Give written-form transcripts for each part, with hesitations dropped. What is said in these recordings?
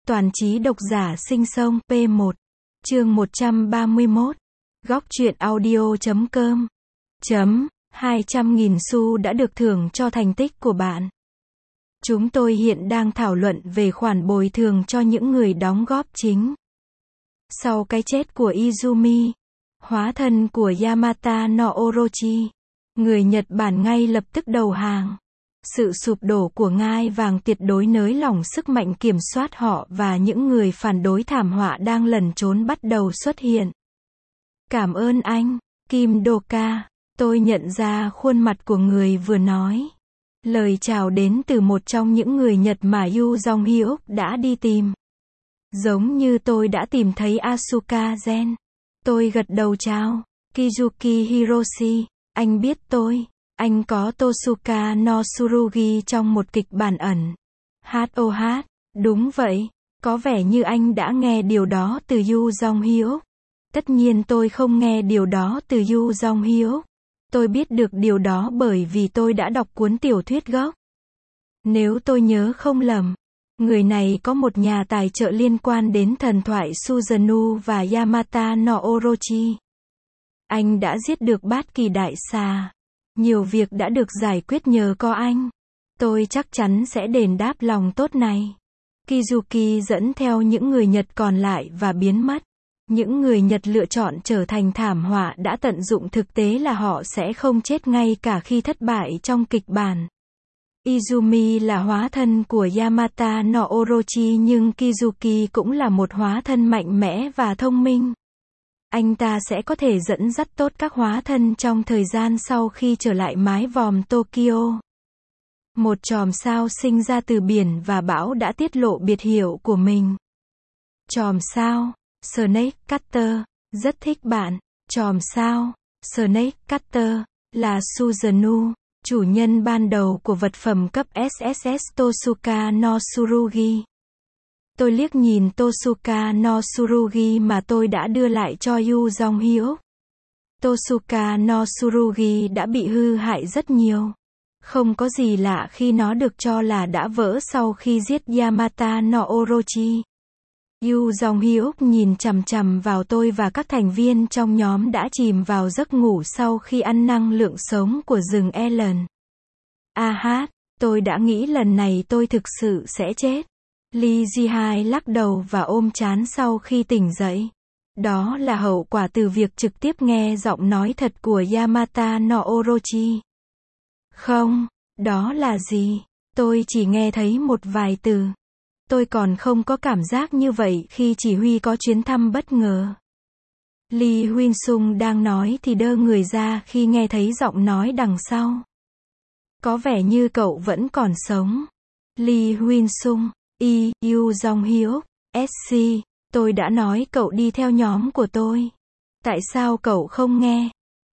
Toàn trí độc giả sinh sông P1. Chương 131. Góc truyện audio.com. 200.000 xu đã được thưởng cho thành tích của bạn. Chúng tôi hiện đang thảo luận về khoản bồi thường cho những người đóng góp chính. Sau cái chết của Izumi, hóa thân của Yamata no Orochi, người Nhật Bản ngay lập tức đầu hàng. Sự sụp đổ của ngai vàng tuyệt đối nới lỏng sức mạnh kiểm soát họ và những người phản đối thảm họa đang lẩn trốn bắt đầu xuất hiện. Cảm ơn anh, Kim Doka. Tôi nhận ra khuôn mặt của người vừa nói. Lời chào đến từ một trong những người Nhật mà Yu Jong-hyuk đã đi tìm. Giống như tôi đã tìm thấy Asuka Gen. Tôi gật đầu chào. Kizuki Hiroshi, anh biết tôi. Anh có Tosuka no Tsurugi trong một kịch bản ẩn. HOH, đúng vậy. Có vẻ như anh đã nghe điều đó từ Yu Jong-hyuk. Tất nhiên tôi không nghe điều đó từ Yu Jong-hyuk. Tôi biết được điều đó bởi vì tôi đã đọc cuốn tiểu thuyết gốc. Nếu tôi nhớ không lầm, người này có một nhà tài trợ liên quan đến thần thoại Susanoo và Yamata no Orochi. Anh đã giết được bát kỳ đại xà. Nhiều việc đã được giải quyết nhờ có anh. Tôi chắc chắn sẽ đền đáp lòng tốt này. Kizuki dẫn theo những người Nhật còn lại và biến mất. Những người Nhật lựa chọn trở thành thảm họa đã tận dụng thực tế là họ sẽ không chết ngay cả khi thất bại trong kịch bản. Izumi là hóa thân của Yamata no Orochi nhưng Kizuki cũng là một hóa thân mạnh mẽ và thông minh. Anh ta sẽ có thể dẫn dắt tốt các hóa thân trong thời gian sau khi trở lại mái vòm Tokyo. Một chòm sao sinh ra từ biển và bão đã tiết lộ biệt hiệu của mình. Chòm sao Snake Cutter, rất thích bạn. Chòm sao Snake Cutter là Susanoo, chủ nhân ban đầu của vật phẩm cấp SSS Tosuka no Tsurugi. Tôi liếc nhìn Tosuka no Tsurugi mà tôi đã đưa lại cho Yu Jong-hyuk. Tosuka no Tsurugi đã bị hư hại rất nhiều. Không có gì lạ khi nó được cho là đã vỡ sau khi giết Yamata no Orochi. Yu Jong-hyuk nhìn chằm chằm vào tôi và các thành viên trong nhóm đã chìm vào giấc ngủ sau khi ăn năng lượng sống của rừng Ellen. Tôi đã nghĩ lần này tôi thực sự sẽ chết. Lee Ji-hai lắc đầu và ôm trán sau khi tỉnh dậy. Đó là hậu quả từ việc trực tiếp nghe giọng nói thật của Yamata no Orochi. Không, đó là gì? Tôi chỉ nghe thấy một vài từ. Tôi còn không có cảm giác như vậy khi chỉ huy có chuyến thăm bất ngờ. Lee Huynh-sung đang nói thì đơ người ra khi nghe thấy giọng nói đằng sau. Có vẻ như cậu vẫn còn sống. Lee Huynh-sung, Yu Jong-hyuk, SC, tôi đã nói cậu đi theo nhóm của tôi. Tại sao cậu không nghe?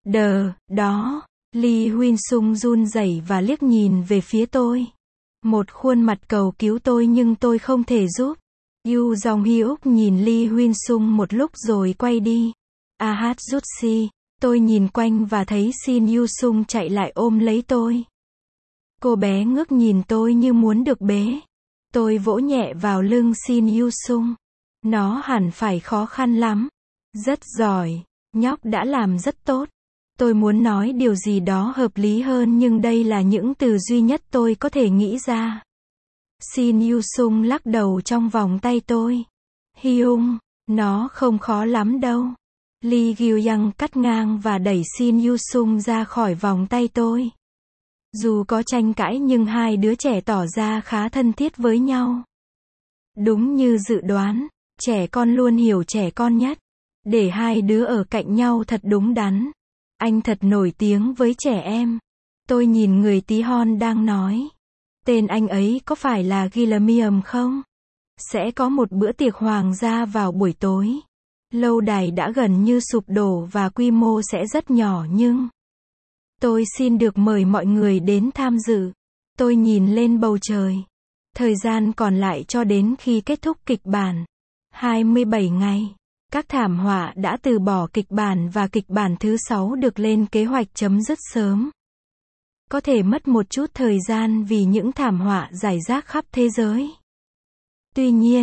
Đó. Lee Huynh-sung run rẩy và liếc nhìn về phía tôi. Một khuôn mặt cầu cứu tôi nhưng tôi không thể giúp. Yu Jong-hyuk nhìn Lee Huynh-sung một lúc rồi quay đi. Jutsi, tôi nhìn quanh và thấy Shin Yu-sung chạy lại ôm lấy tôi. Cô bé ngước nhìn tôi như muốn được bế. Tôi vỗ nhẹ vào lưng Shin Yu-sung. Nó hẳn phải khó khăn lắm. Rất giỏi, nhóc đã làm rất tốt. Tôi muốn nói điều gì đó hợp lý hơn nhưng đây là những từ duy nhất tôi có thể nghĩ ra. Shin Yu-sung lắc đầu trong vòng tay tôi. Hyung, nó không khó lắm đâu. Lee Gyu-young cắt ngang và đẩy Shin Yu-sung ra khỏi vòng tay tôi. Dù có tranh cãi nhưng hai đứa trẻ tỏ ra khá thân thiết với nhau. Đúng như dự đoán, trẻ con luôn hiểu trẻ con nhất. Để hai đứa ở cạnh nhau thật đúng đắn. Anh thật nổi tiếng với trẻ em. Tôi nhìn người tí hon đang nói. Tên anh ấy có phải là Guillaume không? Sẽ có một bữa tiệc hoàng gia vào buổi tối. Lâu đài đã gần như sụp đổ và quy mô sẽ rất nhỏ nhưng tôi xin được mời mọi người đến tham dự. Tôi nhìn lên bầu trời. Thời gian còn lại cho đến khi kết thúc kịch bản. 27 ngày. Các thảm họa đã từ bỏ kịch bản và kịch bản thứ 6 được lên kế hoạch chấm dứt sớm. Có thể mất một chút thời gian vì những thảm họa rải rác khắp thế giới. Tuy nhiên,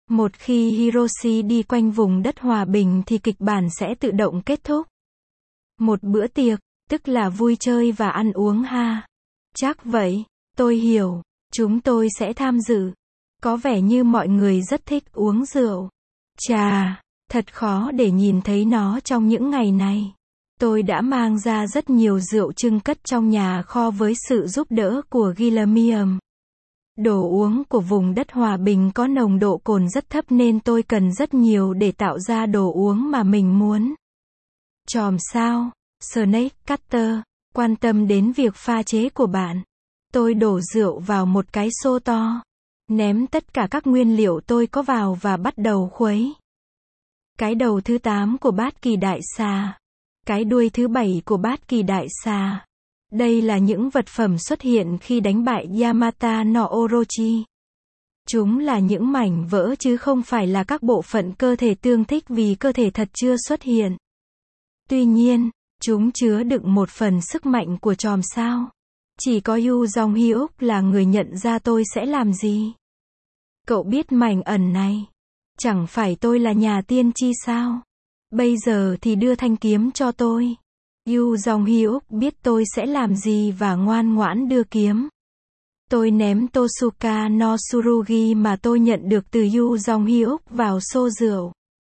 Một khi Hiroshi đi quanh vùng đất hòa bình thì kịch bản sẽ tự động kết thúc. Một bữa tiệc, tức là vui chơi và ăn uống ha. Chắc vậy, tôi hiểu, chúng tôi sẽ tham dự. Có vẻ như mọi người rất thích uống rượu. Chà, thật khó để nhìn thấy nó trong những ngày này. Tôi đã mang ra rất nhiều rượu trưng cất trong nhà kho với sự giúp đỡ của Guillermium. Đồ uống của vùng đất hòa bình có nồng độ cồn rất thấp nên tôi cần rất nhiều để tạo ra đồ uống mà mình muốn. Chòm sao, Snake Cutter, quan tâm đến việc pha chế của bạn. Tôi đổ rượu vào một cái xô to. Ném tất cả các nguyên liệu tôi có vào và bắt đầu khuấy. Cái đầu thứ 8 của bát kỳ đại xà. Cái đuôi thứ 7 của bát kỳ đại xà. Đây là những vật phẩm xuất hiện khi đánh bại Yamata no Orochi. Chúng là những mảnh vỡ chứ không phải là các bộ phận cơ thể tương thích vì cơ thể thật chưa xuất hiện. Tuy nhiên, chúng chứa đựng một phần sức mạnh của chòm sao. Chỉ có Yu Jong-hyuk là người nhận ra tôi sẽ làm gì. Cậu biết mảnh ẩn này. Chẳng phải tôi là nhà tiên tri sao? Bây giờ thì đưa thanh kiếm cho tôi. Yu Jong-hyuk biết tôi sẽ làm gì và ngoan ngoãn đưa kiếm. Tôi ném Tosuka no Tsurugi mà tôi nhận được từ Yu Jong-hyuk vào xô rượu.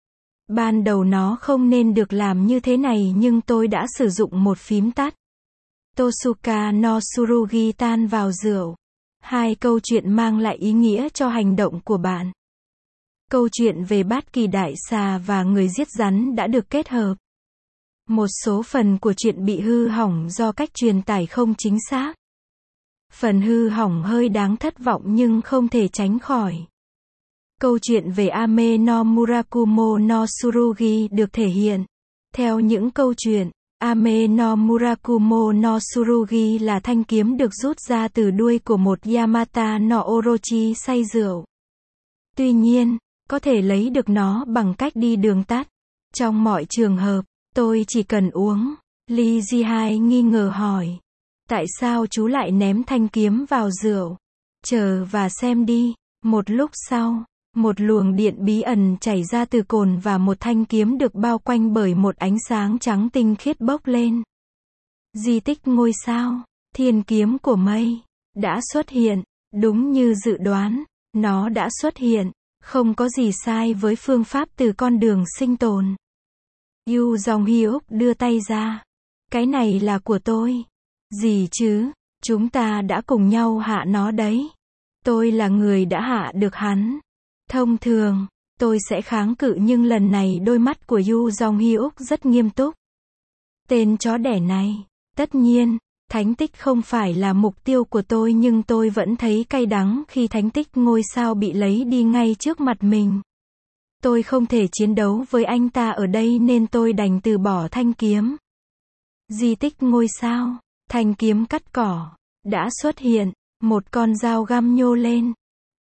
Ban đầu nó không nên được làm như thế này nhưng tôi đã sử dụng một phím tắt. Tosuka no Tsurugi tan vào rượu. Hai câu chuyện mang lại ý nghĩa cho hành động của bạn. Câu chuyện về bát kỳ đại xà và người giết rắn đã được kết hợp. Một số phần của chuyện bị hư hỏng do cách truyền tải không chính xác. Phần hư hỏng hơi đáng thất vọng nhưng không thể tránh khỏi. Câu chuyện về Ame no Murakumo no Tsurugi được thể hiện. Theo những câu chuyện, Ame no Murakumo no Tsurugi là thanh kiếm được rút ra từ đuôi của một Yamata no Orochi say rượu. Tuy nhiên, có thể lấy được nó bằng cách đi đường tắt. Trong mọi trường hợp, tôi chỉ cần uống. Lee Ji-hai nghi ngờ hỏi. Tại sao chú lại ném thanh kiếm vào rượu? Chờ và xem đi. Một lúc sau, một luồng điện bí ẩn chảy ra từ cồn và một thanh kiếm được bao quanh bởi một ánh sáng trắng tinh khiết bốc lên. Di tích ngôi sao, thiên kiếm của mây, đã xuất hiện. Đúng như dự đoán, nó đã xuất hiện. Không có gì sai với phương pháp từ con đường sinh tồn. Yu Jong-hyuk đưa tay ra. Cái này là của tôi. Gì chứ, chúng ta đã cùng nhau hạ nó đấy. Tôi là người đã hạ được hắn. Thông thường, tôi sẽ kháng cự nhưng lần này đôi mắt của Yu Jong-hyuk rất nghiêm túc. Tên chó đẻ này, tất nhiên, thánh tích không phải là mục tiêu của tôi nhưng tôi vẫn thấy cay đắng khi thánh tích ngôi sao bị lấy đi ngay trước mặt mình. Tôi không thể chiến đấu với anh ta ở đây nên tôi đành từ bỏ thanh kiếm. Di tích ngôi sao, thanh kiếm cắt cỏ, đã xuất hiện, một con dao găm nhô lên.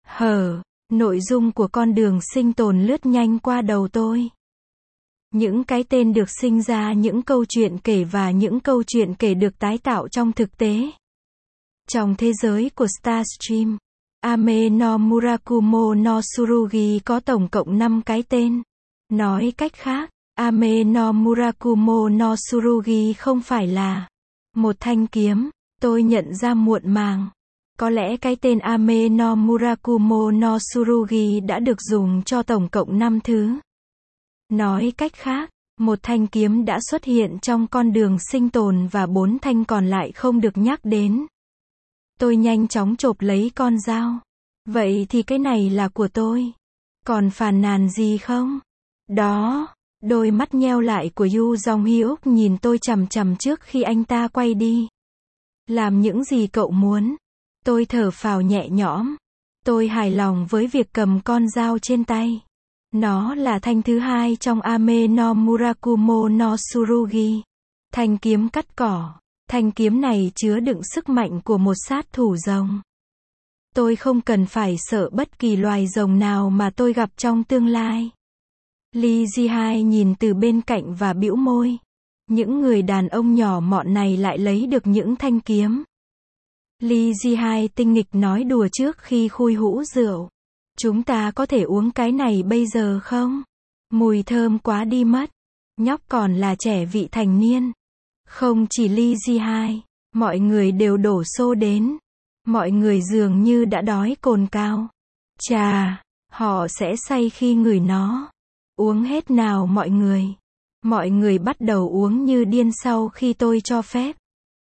Nội dung của con đường sinh tồn lướt nhanh qua đầu tôi. Những cái tên được sinh ra những câu chuyện kể và những câu chuyện kể được tái tạo trong thực tế. Trong thế giới của Starstream, Ame no Murakumo no Tsurugi có tổng cộng 5 cái tên. Nói cách khác, Ame no Murakumo no Tsurugi không phải là một thanh kiếm, tôi nhận ra muộn màng. Có lẽ cái tên Ame no Murakumo no Tsurugi đã được dùng cho tổng cộng 5 thứ. Nói cách khác, một thanh kiếm đã xuất hiện trong con đường sinh tồn và 4 thanh còn lại không được nhắc đến. Tôi nhanh chóng chộp lấy con dao. Vậy thì cái này là của tôi. Còn phàn nàn gì không? Đó, đôi mắt nheo lại của Yu Jong-hyuk nhìn tôi chằm chằm trước khi anh ta quay đi. Làm những gì cậu muốn. Tôi thở phào nhẹ nhõm. Tôi hài lòng với việc cầm con dao trên tay. Nó là thanh thứ 2 trong Ame no Murakumo no Tsurugi. Thanh kiếm cắt cỏ. Thanh kiếm này chứa đựng sức mạnh của một sát thủ rồng. Tôi không cần phải sợ bất kỳ loài rồng nào mà tôi gặp trong tương lai. Lee Ji-hai nhìn từ bên cạnh và bĩu môi. Những người đàn ông nhỏ mọn này lại lấy được những thanh kiếm. Lee Ji-hai tinh nghịch nói đùa trước khi khui hũ rượu. Chúng ta có thể uống cái này bây giờ không? Mùi thơm quá đi mất. Nhóc còn là trẻ vị thành niên. Không chỉ ly G2, mọi người đều đổ xô đến. Mọi người dường như đã đói cồn cào. Chà, họ sẽ say khi ngửi nó. Uống hết nào mọi người. Mọi người bắt đầu uống như điên sau khi tôi cho phép.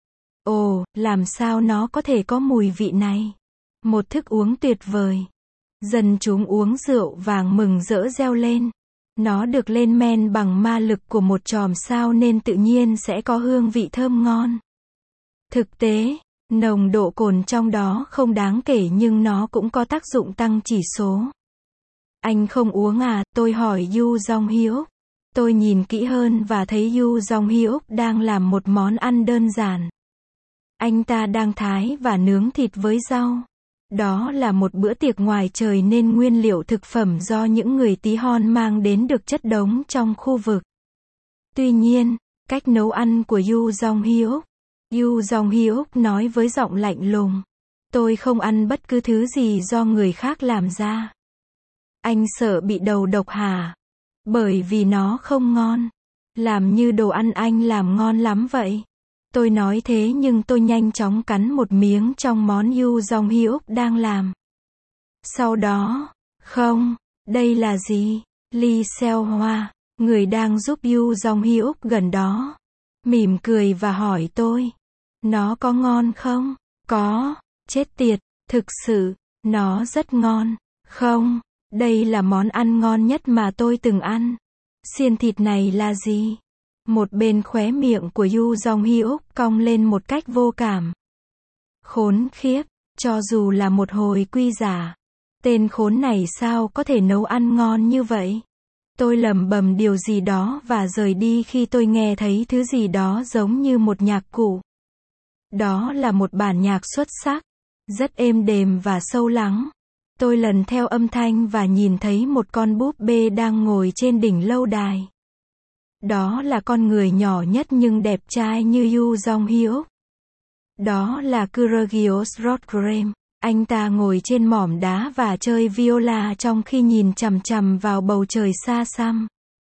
Ồ, làm sao nó có thể có mùi vị này? Một thức uống tuyệt vời. Dân chúng uống rượu vàng mừng rỡ reo lên. Nó được lên men bằng ma lực của một chòm sao nên tự nhiên sẽ có hương vị thơm ngon. Thực tế, nồng độ cồn trong đó không đáng kể nhưng nó cũng có tác dụng tăng chỉ số. Anh không uống à? Tôi hỏi Yu Jong Hyuk. Tôi nhìn kỹ hơn và thấy Yu Jong Hyuk đang làm một món ăn đơn giản. Anh ta đang thái và nướng thịt với rau. Đó là một bữa tiệc ngoài trời nên nguyên liệu thực phẩm do những người tí hon mang đến được chất đống trong khu vực. Tuy nhiên, cách nấu ăn của Yu Jong Hyuk. Yu Jong Hyuk nói với giọng lạnh lùng. Tôi không ăn bất cứ thứ gì do người khác làm ra. Anh sợ bị đầu độc hả? Bởi vì nó không ngon. Làm như đồ ăn anh làm ngon lắm vậy. Tôi nói thế nhưng tôi nhanh chóng cắn một miếng trong món Yu Jong Hyuk đang làm. Sau đó, không, đây là gì? Lee Seo Hoa, người đang giúp Yu Jong Hyuk gần đó, mỉm cười và hỏi tôi. Nó có ngon không? Có, chết tiệt, thực sự, nó rất ngon. Không, đây là món ăn ngon nhất mà tôi từng ăn. Xiên thịt này là gì? Một bên khóe miệng của Yu Jong Hyuk cong lên một cách vô cảm. Khốn khiếp, cho dù là một hồi quy giả. Tên khốn này sao có thể nấu ăn ngon như vậy? Tôi lẩm bẩm điều gì đó và rời đi khi tôi nghe thấy thứ gì đó giống như một nhạc cụ. Đó là một bản nhạc xuất sắc, rất êm đềm và sâu lắng. Tôi lần theo âm thanh và nhìn thấy một con búp bê đang ngồi trên đỉnh lâu đài. Đó là con người nhỏ nhất nhưng đẹp trai như Yu Jong Hyuk. Đó là Kyrgios Rodgren. Anh ta ngồi trên mỏm đá và chơi viola trong khi nhìn chằm chằm vào bầu trời xa xăm.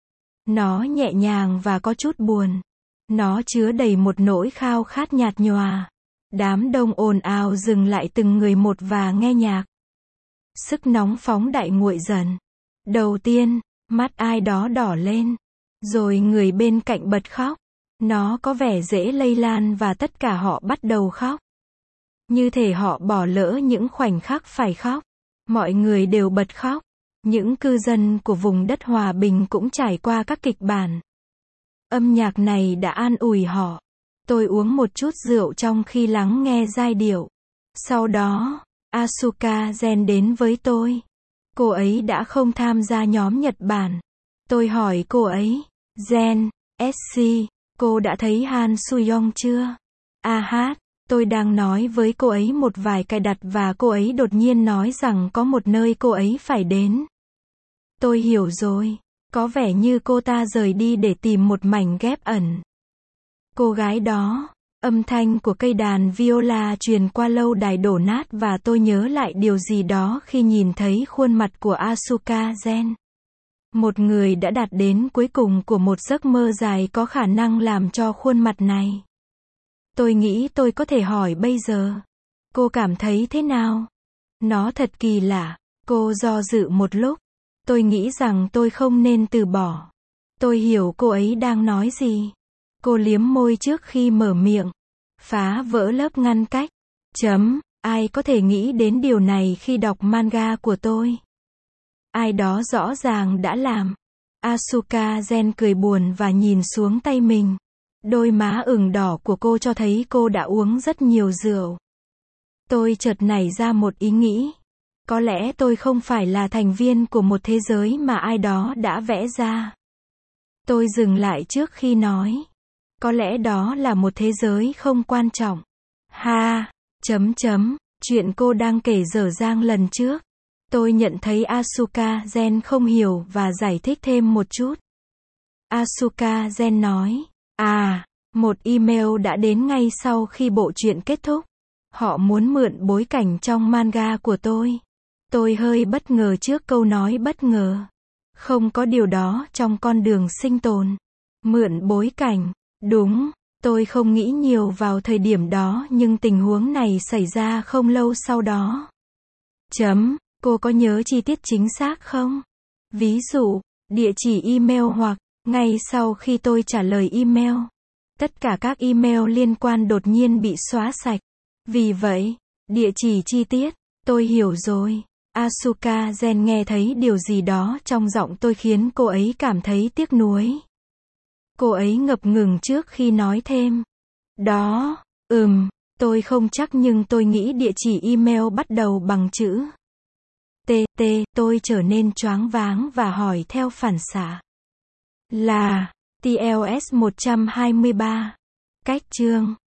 Nó nhẹ nhàng và có chút buồn. Nó chứa đầy một nỗi khao khát nhạt nhòa. Đám đông ồn ào dừng lại từng người một và nghe nhạc. Sức nóng phóng đại nguội dần. Đầu tiên, mắt ai đó đỏ lên. Rồi người bên cạnh bật khóc. Nó có vẻ dễ lây lan và tất cả họ bắt đầu khóc. Như thể họ bỏ lỡ những khoảnh khắc phải khóc. Mọi người đều bật khóc. Những cư dân của vùng đất hòa bình cũng trải qua các kịch bản. Âm nhạc này đã an ủi họ. Tôi uống một chút rượu trong khi lắng nghe giai điệu. Sau đó, Asuka Gen đến với tôi. Cô ấy đã không tham gia nhóm Nhật Bản. Tôi hỏi cô ấy, Gen, SC, cô đã thấy Han Suyong chưa? Hát, tôi đang nói với cô ấy một vài cài đặt và cô ấy đột nhiên nói rằng có một nơi cô ấy phải đến. Tôi hiểu rồi, có vẻ như cô ta rời đi để tìm một mảnh ghép ẩn. Cô gái đó, âm thanh của cây đàn viola truyền qua lâu đài đổ nát và tôi nhớ lại điều gì đó khi nhìn thấy khuôn mặt của Asuka Gen. Một người đã đạt đến cuối cùng của một giấc mơ dài có khả năng làm cho khuôn mặt này. Tôi nghĩ tôi có thể hỏi bây giờ. Cô cảm thấy thế nào? Nó thật kỳ lạ. Cô do dự một lúc. Tôi nghĩ rằng tôi không nên từ bỏ. Tôi hiểu cô ấy đang nói gì. Cô liếm môi trước khi mở miệng. Phá vỡ lớp ngăn cách. Ai có thể nghĩ đến điều này khi đọc manga của tôi? Ai đó rõ ràng đã làm. Asuka Gen cười buồn và nhìn xuống tay mình. Đôi má ửng đỏ của cô cho thấy cô đã uống rất nhiều rượu. Tôi chợt nảy ra một ý nghĩ. Có lẽ tôi không phải là thành viên của một thế giới mà ai đó đã vẽ ra. Tôi dừng lại trước khi nói. Có lẽ đó là một thế giới không quan trọng. Chuyện cô đang kể dở dang lần trước. Tôi nhận thấy Asuka Gen không hiểu và giải thích thêm một chút. Asuka Gen nói, một email đã đến ngay sau khi bộ truyện kết thúc. Họ muốn mượn bối cảnh trong manga của tôi. Tôi hơi bất ngờ trước câu nói bất ngờ. Không có điều đó trong con đường sinh tồn. Mượn bối cảnh. Đúng, tôi không nghĩ nhiều vào thời điểm đó nhưng tình huống này xảy ra không lâu sau đó. Cô có nhớ chi tiết chính xác không? Ví dụ, địa chỉ email hoặc, ngay sau khi tôi trả lời email, tất cả các email liên quan đột nhiên bị xóa sạch. Vì vậy, địa chỉ chi tiết, tôi hiểu rồi. Asuka Gen nghe thấy điều gì đó trong giọng tôi khiến cô ấy cảm thấy tiếc nuối. Cô ấy ngập ngừng trước khi nói thêm. Đó, tôi không chắc nhưng tôi nghĩ địa chỉ email bắt đầu bằng chữ TT, tôi trở nên choáng váng và hỏi theo phản xạ. Là TLS 123. Cách chương